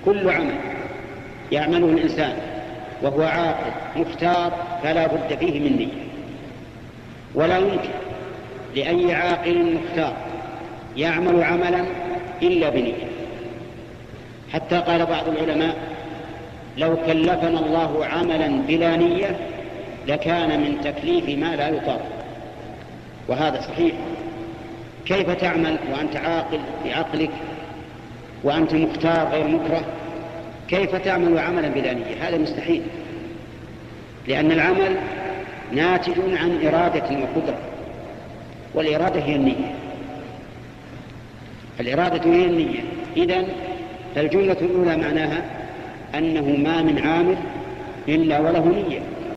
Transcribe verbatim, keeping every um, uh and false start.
كل عمل يعمله الإنسان وهو عاقل مختار فلا بد فيه من نية، ولا يمكن لأي عاقل مختار يعمل عملا إلا بنية. حتى قال بعض العلماء: لو كلفنا الله عملا بلا نية لكان من تكليف ما لا يطاق. وهذا صحيح. كيف تعمل وأنت عاقل بعقلك وأنت مختار غير مكره؟ كيف تعمل عملا بلا نية؟ هذا مستحيل، لأن العمل ناتج عن إرادة وقدرة، والإرادة هي النية. الإرادة هي النية. إذن فالجملة الأولى معناها أنه ما من عامل إلا وله نية،